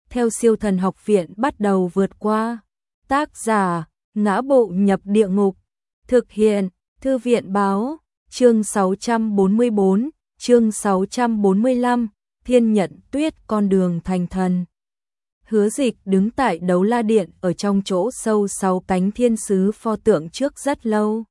theo Siêu Thần Học Viện bắt đầu vượt qua. Tác giả: Ngã Bộ Nhập Địa Ngục. Thực hiện: Thư viện báo. Chương 644, chương 645, Thiên Nhận Tuyết con đường thành thần. Hứa Dịch đứng tại Đấu La Điện ở trong chỗ sâu 6 cánh thiên sứ pho tượng trước rất lâu.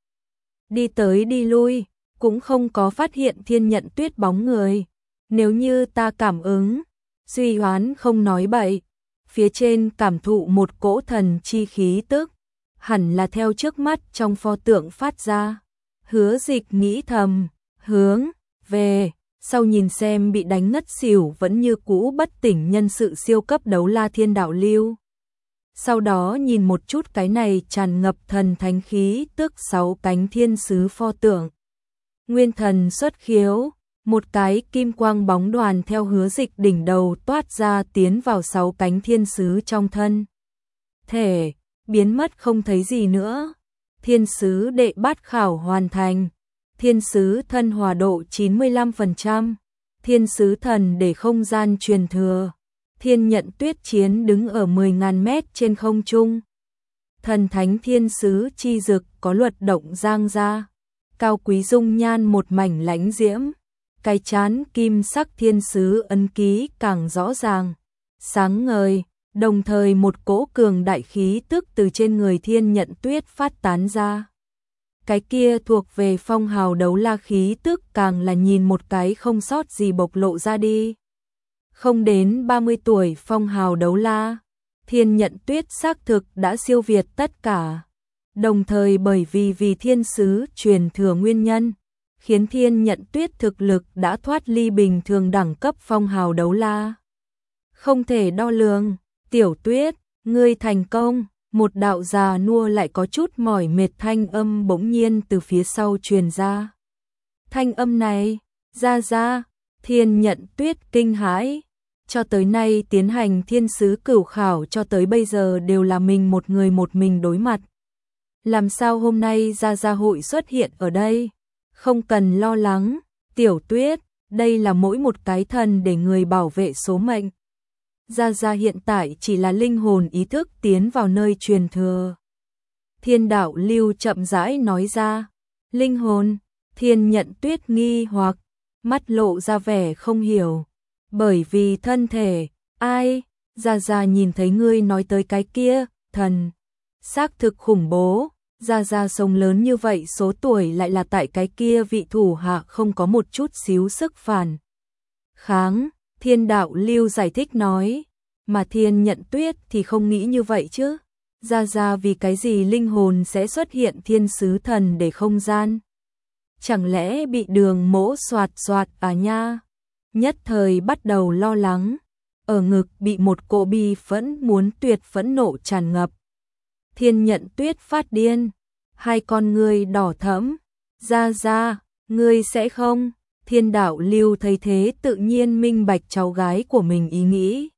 Đi tới đi lui, cũng không có phát hiện Thiên Nhận Tuyết bóng người. Nếu như ta cảm ứng, Duy Hoán không nói bậy, phía trên cảm thụ một cỗ thần chi khí tức, hẳn là theo trước mắt trong pho tượng phát ra. Hứa Dịch nghĩ thầm, hướng về sau nhìn xem bị đánh ngất xỉu vẫn như cũ bất tỉnh nhân sự siêu cấp Đấu La Thiên Đạo Lưu. Sau đó nhìn một chút cái này tràn ngập thần thánh khí tức 6 cánh thiên sứ pho tượng. Nguyên thần xuất khiếu, một cái kim quang bóng đoàn theo Hứa Dịch đỉnh đầu toát ra tiến vào 6 cánh thiên sứ trong thân thể, biến mất không thấy gì nữa. Thiên sứ đệ bát khảo hoàn thành. Thiên sứ thân hòa độ 95%. Thiên sứ thần để không gian truyền thừa. Thiên Nhận Tuyết chiến đứng ở 10.000 mét trên không trung. Thần thánh thiên sứ chi dực có luật động giang ra. Cao quý dung nhan một mảnh lãnh diễm. Cái chán kim sắc thiên sứ ấn ký càng rõ ràng, sáng ngời, đồng thời một cỗ cường đại khí tức từ trên người Thiên Nhận Tuyết phát tán ra. Cái kia thuộc về phong hào đấu la khí tức càng là nhìn một cái không sót gì bộc lộ ra đi. Không đến 30 tuổi phong hào đấu la, Thiên Nhận Tuyết xác thực đã siêu việt tất cả. Đồng thời bởi vì thiên sứ truyền thừa nguyên nhân, khiến Thiên Nhận Tuyết thực lực đã thoát ly bình thường đẳng cấp phong hào đấu la. Không thể đo lường. Tiểu Tuyết, ngươi thành công. Một đạo già nua lại có chút mỏi mệt thanh âm bỗng nhiên từ phía sau truyền ra. Thanh âm này, ra, Thiên Nhận Tuyết kinh hãi. Cho tới nay tiến hành thiên sứ cửu khảo cho tới bây giờ đều là mình một người một mình đối mặt. Làm sao hôm nay ra hội xuất hiện ở đây? Không cần lo lắng, Tiểu Tuyết, đây là mỗi một cái thần để người bảo vệ số mệnh. Gia hiện tại chỉ là linh hồn ý thức tiến vào nơi truyền thừa. Thiên Đạo Lưu chậm rãi nói ra. Linh hồn, Thiên Nhận Tuyết nghi hoặc, mắt lộ ra vẻ không hiểu. Bởi vì thân thể, ai? Gia nhìn thấy ngươi nói tới cái kia, thần. Xác thực khủng bố, Gia sống lớn như vậy số tuổi lại là tại cái kia vị thủ hạ không có một chút xíu sức phản kháng. Thiên Đạo Lưu giải thích nói, mà Thiên Nhận Tuyết thì không nghĩ như vậy chứ. Gia vì cái gì linh hồn sẽ xuất hiện thiên sứ thần để không gian? Chẳng lẽ bị đường mỗ soạt à nha? Nhất thời bắt đầu lo lắng, ở ngực bị một cỗ bi phẫn muốn tuyệt phẫn nộ tràn ngập. Thiên Nhận Tuyết phát điên, hai con ngươi đỏ thẫm. Gia, ngươi sẽ không? Thiên Đạo Lưu thấy thế tự nhiên minh bạch cháu gái của mình ý nghĩ.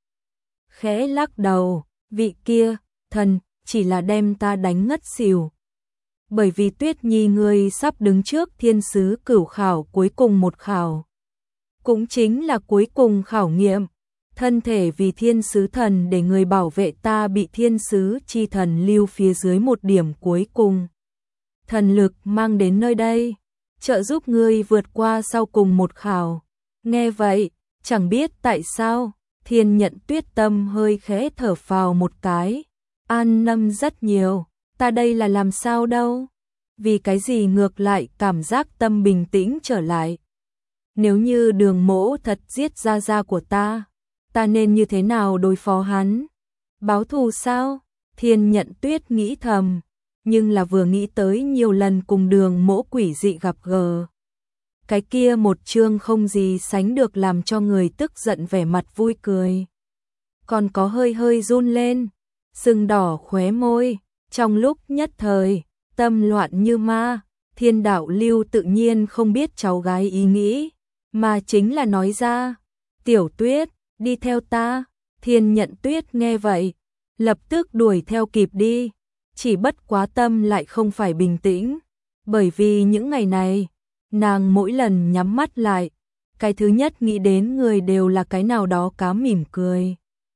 Khẽ lắc đầu, vị kia, thần, chỉ là đem ta đánh ngất xỉu. Bởi vì Tuyết Nhi ngươi sắp đứng trước thiên sứ cửu khảo cuối cùng một khảo. Cũng chính là cuối cùng khảo nghiệm. Thân thể vì thiên sứ thần để người bảo vệ ta bị thiên sứ chi thần lưu phía dưới một điểm cuối cùng. Thần lực mang đến nơi đây, trợ giúp ngươi vượt qua sau cùng một khảo. Nghe vậy, chẳng biết tại sao, Thiên Nhận Tuyết tâm hơi khẽ thở phào một cái. An tâm rất nhiều, ta đây là làm sao đâu? Vì cái gì ngược lại cảm giác tâm bình tĩnh trở lại? Nếu như đường mỗ thật giết gia của ta nên như thế nào đối phó hắn? Báo thù sao? Thiên Nhận Tuyết nghĩ thầm, nhưng là vừa nghĩ tới nhiều lần cùng đường mỗ quỷ dị gặp gỡ. Cái kia một chương không gì sánh được làm cho người tức giận vẻ mặt vui cười. Còn có hơi run lên, sưng đỏ khóe môi, trong lúc nhất thời, tâm loạn như ma. Thiên Đạo Lưu tự nhiên không biết cháu gái ý nghĩ, mà chính là nói ra, Tiểu Tuyết, đi theo ta. Thiên Nhận Tuyết nghe vậy, lập tức đuổi theo kịp đi, chỉ bất quá tâm lại không phải bình tĩnh, bởi vì những ngày này, nàng mỗi lần nhắm mắt lại, cái thứ nhất nghĩ đến người đều là cái nào đó cá mỉm cười.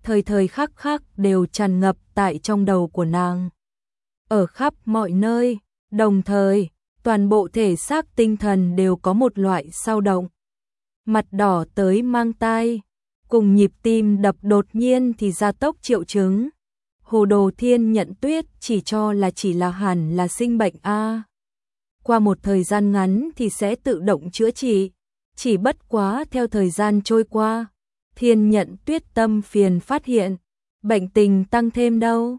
thời thời khắc khắc đều tràn ngập tại trong đầu của nàng. Ở khắp mọi nơi, đồng thời, toàn bộ thể xác tinh thần đều có một loại dao động. Mặt đỏ tới mang tai, cùng nhịp tim đập đột nhiên thì gia tốc triệu chứng. Hồ Đồ Thiên Nhận Tuyết chỉ cho là chỉ là hẳn là sinh bệnh a. Qua một thời gian ngắn thì sẽ tự động chữa trị, chỉ bất quá theo thời gian trôi qua, Thiên Nhận Tuyết tâm phiền phát hiện, bệnh tình tăng thêm đâu.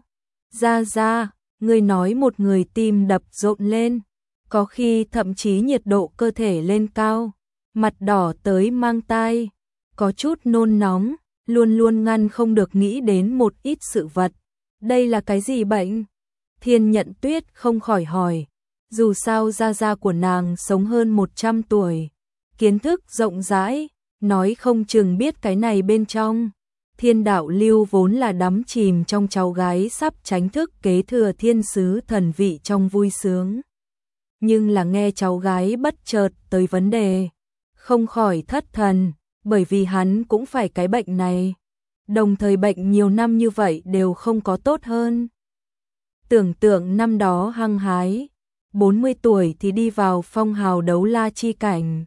Ra, người nói một người tim đập rộn lên, có khi thậm chí nhiệt độ cơ thể lên cao, mặt đỏ tới mang tai, có chút nôn nóng, luôn luôn ngăn không được nghĩ đến một ít sự vật. Đây là cái gì bệnh? Thiên Nhận Tuyết không khỏi hỏi, dù sao gia của nàng sống hơn 100 tuổi, kiến thức rộng rãi, nói không chừng biết cái này bên trong. Thiên Đạo Lưu vốn là đắm chìm trong cháu gái sắp chính thức kế thừa thiên sứ thần vị trong vui sướng. Nhưng là nghe cháu gái bất chợt tới vấn đề, không khỏi thất thần, bởi vì hắn cũng phải cái bệnh này. Đồng thời bệnh nhiều năm như vậy đều không có tốt hơn. Tưởng tượng năm đó hăng hái, 40 tuổi thì đi vào phong hào đấu la chi cảnh.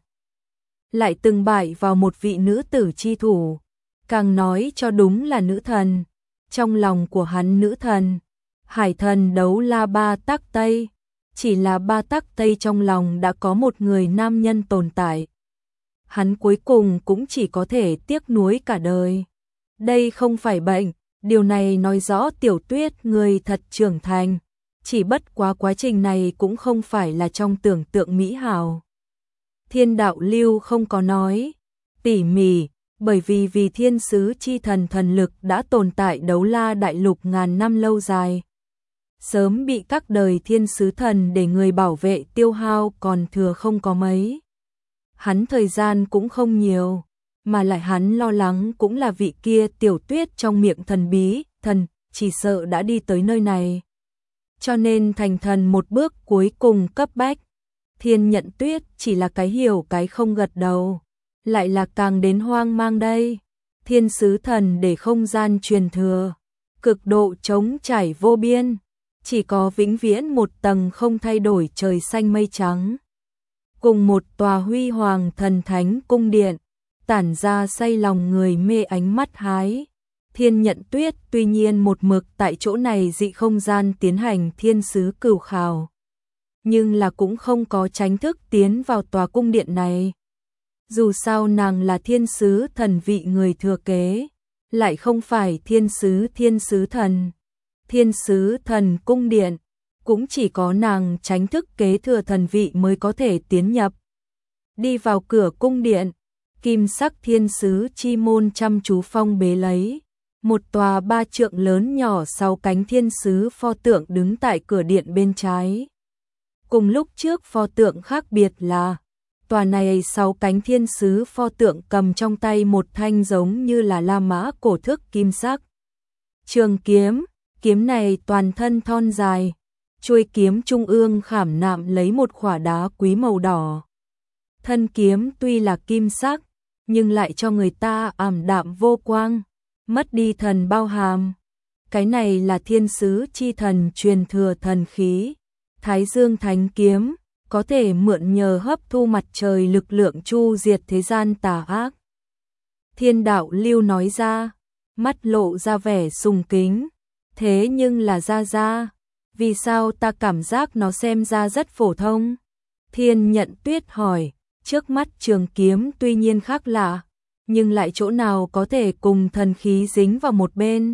Lại từng bại vào một vị nữ tử chi thủ, càng nói cho đúng là nữ thần. Trong lòng của hắn nữ thần, hải thần đấu la Ba Tắc Tây, chỉ là Ba Tắc Tây trong lòng đã có một người nam nhân tồn tại. Hắn cuối cùng cũng chỉ có thể tiếc nuối cả đời. Đây không phải bệnh, điều này nói rõ Tiểu Tuyết người thật trưởng thành, chỉ bất quá quá trình này cũng không phải là trong tưởng tượng mỹ hảo. Thiên Đạo Lưu không có nói tỉ mỉ, bởi vì thiên sứ chi thần thần lực đã tồn tại đấu la đại lục ngàn năm lâu dài. Sớm bị các đời thiên sứ thần để người bảo vệ tiêu hao còn thừa không có mấy. Hắn thời gian cũng không nhiều, mà lại hắn lo lắng cũng là vị kia Tiểu Tuyết trong miệng thần bí, thần, chỉ sợ đã đi tới nơi này. Cho nên thành thần một bước cuối cùng cấp bách. Thiên Nhận Tuyết chỉ là cái hiểu cái không gật đầu, lại là càng đến hoang mang đây. Thiên sứ thần để không gian truyền thừa, cực độ trống trải vô biên, chỉ có vĩnh viễn một tầng không thay đổi trời xanh mây trắng. Cùng một tòa huy hoàng thần thánh cung điện, tản ra say lòng người mê ánh mắt hái. Thiên Nhận Tuyết tuy nhiên một mực tại chỗ này dị không gian tiến hành thiên sứ cửu khảo, nhưng là cũng không có chính thức tiến vào tòa cung điện này. Dù sao nàng là thiên sứ thần vị người thừa kế, lại không phải thiên sứ thần. Thiên sứ thần cung điện, cũng chỉ có nàng chính thức kế thừa thần vị mới có thể tiến nhập. Đi vào cửa cung điện, kim sắc thiên sứ chi môn chăm chú phong bế lấy. Một tòa 3 trượng lớn nhỏ 6 cánh thiên sứ pho tượng đứng tại cửa điện bên trái. Cùng lúc trước pho tượng khác biệt là, tòa này 6 cánh thiên sứ pho tượng cầm trong tay một thanh giống như là La Mã cổ thước kim sắc trường kiếm, kiếm này toàn thân thon dài, chuôi kiếm trung ương khảm nạm lấy một khỏa đá quý màu đỏ. Thân kiếm tuy là kim sắc, nhưng lại cho người ta ảm đạm vô quang, mất đi thần bao hàm. Cái này là thiên sứ chi thần truyền thừa thần khí, Thái Dương Thánh Kiếm, có thể mượn nhờ hấp thu mặt trời lực lượng chu diệt thế gian tà ác. Thiên Đạo Lưu nói ra, mắt lộ ra vẻ sùng kính, thế nhưng là ra, vì sao ta cảm giác nó xem ra rất phổ thông? Thiên Nhận Tuyết hỏi, trước mắt trường kiếm tuy nhiên khác lạ, nhưng lại chỗ nào có thể cùng thần khí dính vào một bên?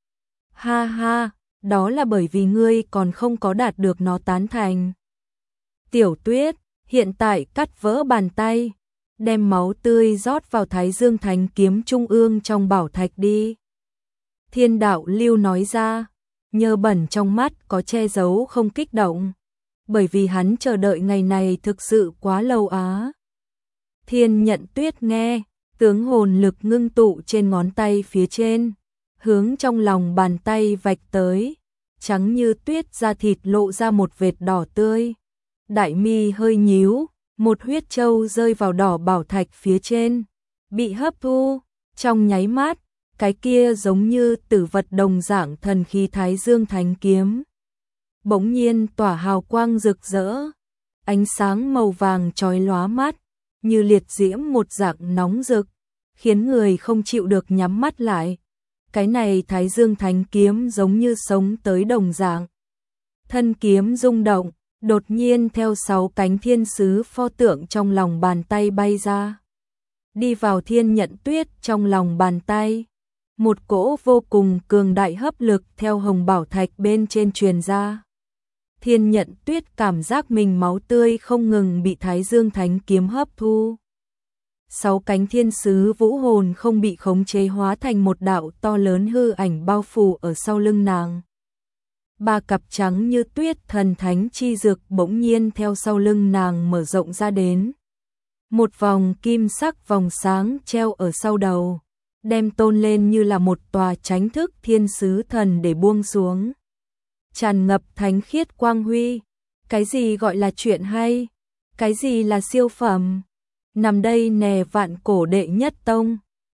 Ha ha, đó là bởi vì ngươi còn không có đạt được nó tán thành. Tiểu Tuyết, hiện tại cắt vỡ bàn tay, đem máu tươi rót vào Thái Dương Thánh Kiếm trung ương trong bảo thạch đi. Thiên Đạo Lưu nói ra, nhơ bẩn trong mắt có che giấu không kích động, bởi vì hắn chờ đợi ngày này thực sự quá lâu á. Thiên Nhận Tuyết nghe, tướng hồn lực ngưng tụ trên ngón tay phía trên, hướng trong lòng bàn tay vạch tới, trắng như tuyết da thịt lộ ra một vệt đỏ tươi. Đại mi hơi nhíu, một huyết châu rơi vào đỏ bảo thạch phía trên, bị hấp thu, trong nháy mắt, cái kia giống như tử vật đồng dạng thần khí Thái Dương Thánh Kiếm. Bỗng nhiên tỏa hào quang rực rỡ, ánh sáng màu vàng chói lóa mắt, như liệt diễm một dạng nóng rực, khiến người không chịu được nhắm mắt lại. Cái này Thái Dương Thánh Kiếm giống như sống tới đồng dạng. Thân kiếm rung động, đột nhiên theo 6 cánh thiên sứ pho tượng trong lòng bàn tay bay ra. Đi vào thiên nhận tuyết trong lòng bàn tay. Một cỗ vô cùng cường đại hấp lực theo hồng bảo thạch bên trên truyền ra. Thiên nhận tuyết cảm giác mình máu tươi không ngừng bị Thái Dương Thánh Kiếm hấp thu. 6 cánh thiên sứ vũ hồn không bị khống chế hóa thành một đạo to lớn hư ảnh bao phủ ở sau lưng nàng. 3 cặp trắng như tuyết thần thánh chi dược bỗng nhiên theo sau lưng nàng mở rộng ra đến. Một vòng kim sắc vòng sáng treo ở sau đầu, đem tôn lên như là một tòa chánh thức thiên sứ thần để buông xuống. Tràn ngập thánh khiết quang huy. Cái gì gọi là chuyện hay? Cái gì là siêu phẩm? Nằm đây nè vạn cổ đệ nhất tông.